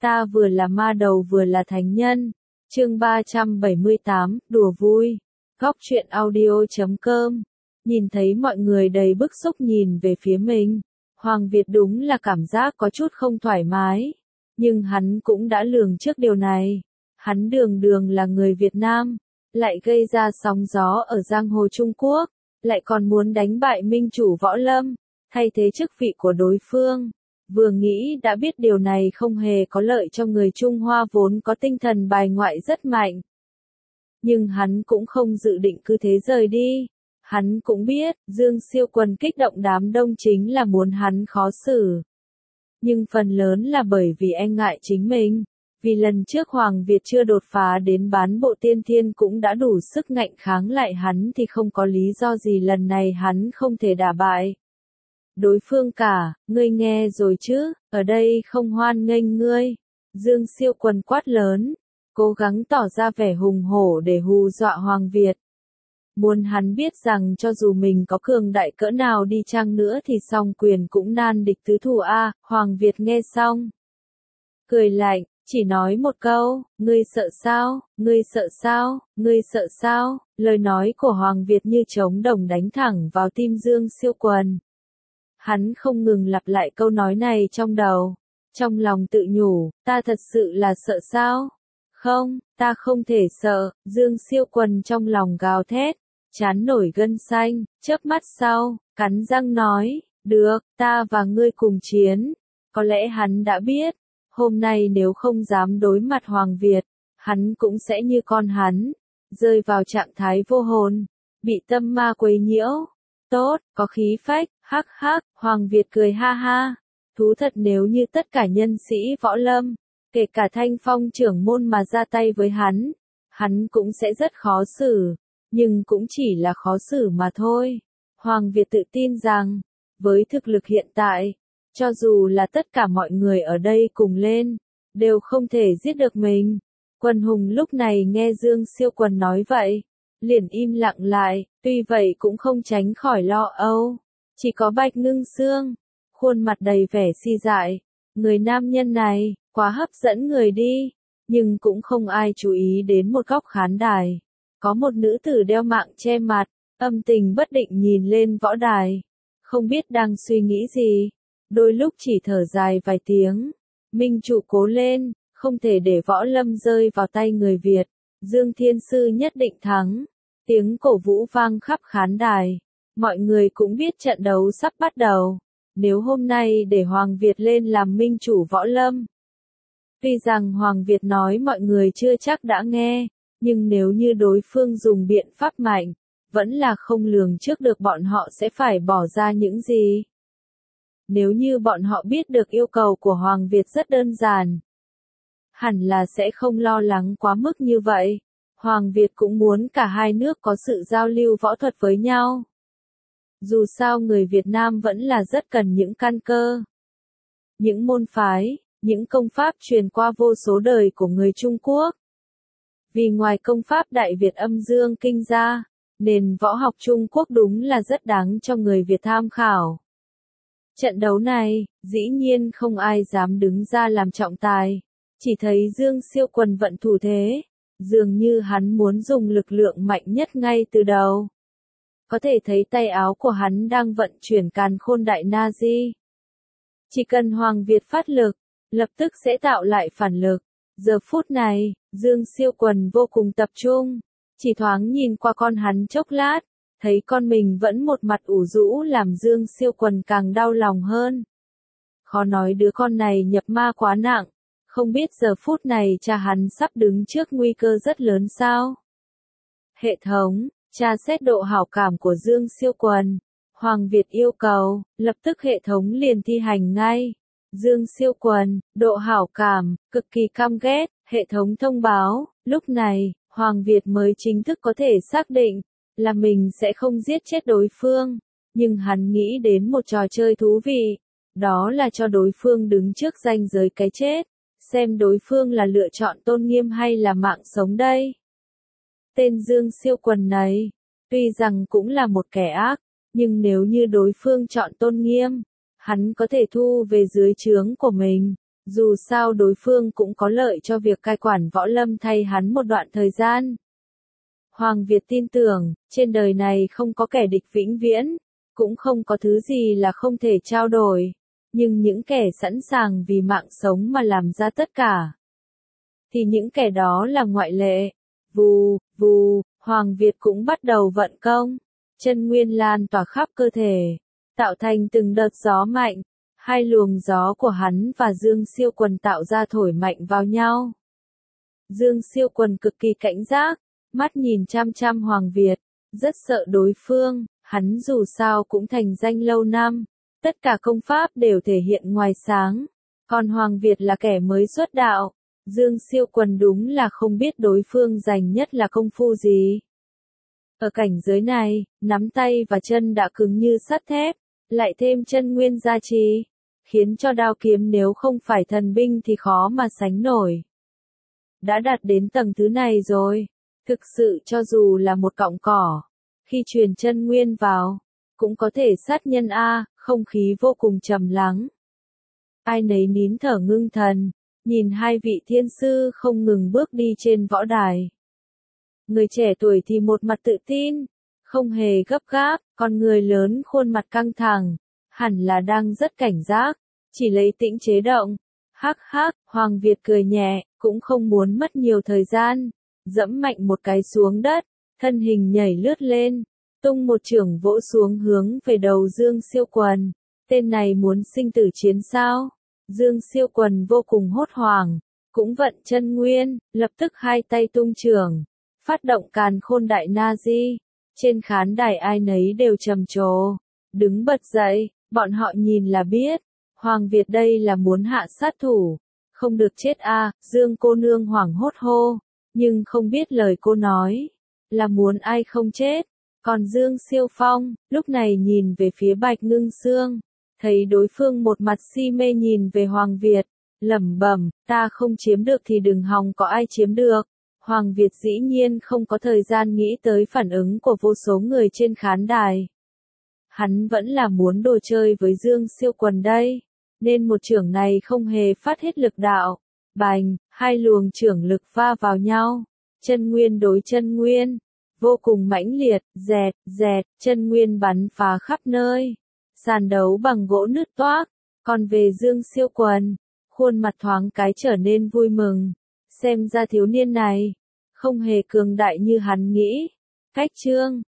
Ta vừa là ma đầu vừa là thánh nhân. Chương 378, đùa vui. Góc truyện audio.com. Nhìn thấy mọi người đầy bức xúc nhìn về phía mình, Hoàng Việt đúng là cảm giác có chút không thoải mái. Nhưng hắn cũng đã lường trước điều này. Hắn đường đường là người Việt Nam, lại gây ra sóng gió ở giang hồ Trung Quốc, lại còn muốn đánh bại minh chủ Võ Lâm, thay thế chức vị của đối phương. Vừa nghĩ đã biết điều này không hề có lợi cho người Trung Hoa vốn có tinh thần bài ngoại rất mạnh. Nhưng hắn cũng không dự định cứ thế rời đi. Hắn cũng biết, Dương Siêu Quần kích động đám đông chính là muốn hắn khó xử. Nhưng phần lớn là bởi vì e ngại chính mình. Vì lần trước Hoàng Việt chưa đột phá đến bán bộ tiên thiên cũng đã đủ sức ngạnh kháng lại hắn thì không có lý do gì lần này hắn không thể đả bại. Đối phương cả, ngươi nghe rồi chứ, ở đây không hoan nghênh ngươi. Dương Siêu Quần quát lớn, cố gắng tỏ ra vẻ hùng hổ để hù dọa Hoàng Việt. Muốn hắn biết rằng cho dù mình có cường đại cỡ nào đi chăng nữa thì song quyền cũng nan địch tứ thủ a. Hoàng Việt nghe xong, cười lạnh, chỉ nói một câu, ngươi sợ sao, ngươi sợ sao, ngươi sợ sao. Lời nói của Hoàng Việt như trống đồng đánh thẳng vào tim Dương Siêu Quần. Hắn không ngừng lặp lại câu nói này trong đầu, trong lòng tự nhủ, ta thật sự là sợ sao? Không, ta không thể sợ. Dương Siêu Quần trong lòng gào thét, trán nổi gân xanh, chớp mắt sau, cắn răng nói, được, ta và ngươi cùng chiến. Có lẽ hắn đã biết, hôm nay nếu không dám đối mặt Hoàng Việt, hắn cũng sẽ như con hắn, rơi vào trạng thái vô hồn, bị tâm ma quấy nhiễu. Tốt, có khí phách, hắc hắc. Hoàng Việt cười ha ha. Thú thật nếu như tất cả nhân sĩ Võ Lâm, kể cả Thanh Phong trưởng môn mà ra tay với hắn cũng sẽ rất khó xử, nhưng cũng chỉ là khó xử mà thôi. Hoàng Việt tự tin rằng, với thực lực hiện tại, cho dù là tất cả mọi người ở đây cùng lên, đều không thể giết được mình. Quần hùng lúc này nghe Dương Siêu Quần nói vậy, liền im lặng lại, tuy vậy cũng không tránh khỏi lo âu. Chỉ có Bạch Ngưng Xương, khuôn mặt đầy vẻ si dại, người nam nhân này, quá hấp dẫn người đi. Nhưng cũng không ai chú ý đến một góc khán đài. Có một nữ tử đeo mạng che mặt, âm tình bất định nhìn lên võ đài. Không biết đang suy nghĩ gì, đôi lúc chỉ thở dài vài tiếng. Minh chủ cố lên, không thể để Võ Lâm rơi vào tay người Việt. Dương Thiên Sư nhất định thắng. Tiếng cổ vũ vang khắp khán đài. Mọi người cũng biết trận đấu sắp bắt đầu. Nếu hôm nay để Hoàng Việt lên làm minh chủ Võ Lâm. Tuy rằng Hoàng Việt nói mọi người chưa chắc đã nghe, nhưng nếu như đối phương dùng biện pháp mạnh, vẫn là không lường trước được bọn họ sẽ phải bỏ ra những gì. Nếu như bọn họ biết được yêu cầu của Hoàng Việt rất đơn giản, hẳn là sẽ không lo lắng quá mức như vậy. Hoàng Việt cũng muốn cả hai nước có sự giao lưu võ thuật với nhau. Dù sao người Việt Nam vẫn là rất cần những căn cơ, những môn phái, những công pháp truyền qua vô số đời của người Trung Quốc. Vì ngoài công pháp Đại Việt Âm Dương Kinh ra, nền võ học Trung Quốc đúng là rất đáng cho người Việt tham khảo. Trận đấu này, dĩ nhiên không ai dám đứng ra làm trọng tài. Chỉ thấy Dương Siêu Quần vận thủ thế, dường như hắn muốn dùng lực lượng mạnh nhất ngay từ đầu. Có thể thấy tay áo của hắn đang vận chuyển càn khôn đại na di. Chỉ cần Hoàng Việt phát lực, lập tức sẽ tạo lại phản lực. Giờ phút này, Dương Siêu Quần vô cùng tập trung, chỉ thoáng nhìn qua con hắn chốc lát, thấy con mình vẫn một mặt ủ rũ làm Dương Siêu Quần càng đau lòng hơn. Khó nói đứa con này nhập ma quá nặng, không biết giờ phút này cha hắn sắp đứng trước nguy cơ rất lớn sao. Hệ thống, tra xét độ hảo cảm của Dương Siêu Quần. Hoàng Việt yêu cầu, lập tức hệ thống liền thi hành ngay. Dương Siêu Quần, độ hảo cảm, cực kỳ căm ghét, hệ thống thông báo. Lúc này, Hoàng Việt mới chính thức có thể xác định, là mình sẽ không giết chết đối phương. Nhưng hắn nghĩ đến một trò chơi thú vị, đó là cho đối phương đứng trước ranh giới cái chết, xem đối phương là lựa chọn tôn nghiêm hay là mạng sống đây. Tên Dương Siêu Quần này, tuy rằng cũng là một kẻ ác, nhưng nếu như đối phương chọn tôn nghiêm, hắn có thể thu về dưới trướng của mình. Dù sao đối phương cũng có lợi cho việc cai quản võ lâm thay hắn một đoạn thời gian. Hoàng Việt tin tưởng, trên đời này không có kẻ địch vĩnh viễn, cũng không có thứ gì là không thể trao đổi. Nhưng những kẻ sẵn sàng vì mạng sống mà làm ra tất cả, thì những kẻ đó là ngoại lệ. Vù, vù, Hoàng Việt cũng bắt đầu vận công. Chân nguyên lan tỏa khắp cơ thể, tạo thành từng đợt gió mạnh. Hai luồng gió của hắn và Dương Siêu Quần tạo ra thổi mạnh vào nhau. Dương Siêu Quần cực kỳ cảnh giác, mắt nhìn chăm chăm Hoàng Việt, rất sợ đối phương, hắn dù sao cũng thành danh lâu năm, tất cả công pháp đều thể hiện ngoài sáng, còn Hoàng Việt là kẻ mới xuất đạo, Dương Siêu Quần đúng là không biết đối phương giành nhất là công phu gì. Ở cảnh giới này, nắm tay và chân đã cứng như sắt thép, lại thêm chân nguyên gia trì, khiến cho đao kiếm nếu không phải thần binh thì khó mà sánh nổi. Đã đạt đến tầng thứ này rồi, thực sự cho dù là một cọng cỏ, khi truyền chân nguyên vào, cũng có thể sát nhân a, không khí vô cùng trầm lắng. Ai nấy nín thở ngưng thần, nhìn hai vị thiên sư không ngừng bước đi trên võ đài. Người trẻ tuổi thì một mặt tự tin, không hề gấp gáp, còn người lớn khuôn mặt căng thẳng, hẳn là đang rất cảnh giác, chỉ lấy tĩnh chế động. Hắc hắc, Hoàng Việt cười nhẹ, cũng không muốn mất nhiều thời gian, dẫm mạnh một cái xuống đất, thân hình nhảy lướt lên, tung một chưởng vỗ xuống hướng về đầu Dương Siêu Quần. Tên này muốn sinh tử chiến sao? Dương Siêu Quần vô cùng hốt hoảng, cũng vận chân nguyên, lập tức hai tay tung chưởng, phát động Càn Khôn Đại Na Di. Trên khán đài ai nấy đều trầm trồ, đứng bật dậy, bọn họ nhìn là biết, Hoàng Việt đây là muốn hạ sát thủ, không được chết a, Dương cô nương hoảng hốt hô, nhưng không biết lời cô nói, là muốn ai không chết. Còn Dương Siêu Phong, lúc này nhìn về phía Bạch Ngưng Sương, thấy đối phương một mặt si mê nhìn về Hoàng Việt, lẩm bẩm, ta không chiếm được thì đừng hòng có ai chiếm được. Hoàng Việt dĩ nhiên không có thời gian nghĩ tới phản ứng của vô số người trên khán đài. Hắn vẫn là muốn đồ chơi với Dương Siêu Quần đây, nên một chưởng này không hề phát hết lực đạo. Bành, hai luồng chưởng lực va vào nhau, chân nguyên đối chân nguyên, vô cùng mãnh liệt, dẹt, dẹt, chân nguyên bắn phá khắp nơi. Sàn đấu bằng gỗ nứt toác, còn về Dương Siêu Quần, khuôn mặt thoáng cái trở nên vui mừng. Xem ra thiếu niên này, không hề cường đại như hắn nghĩ. Cách chương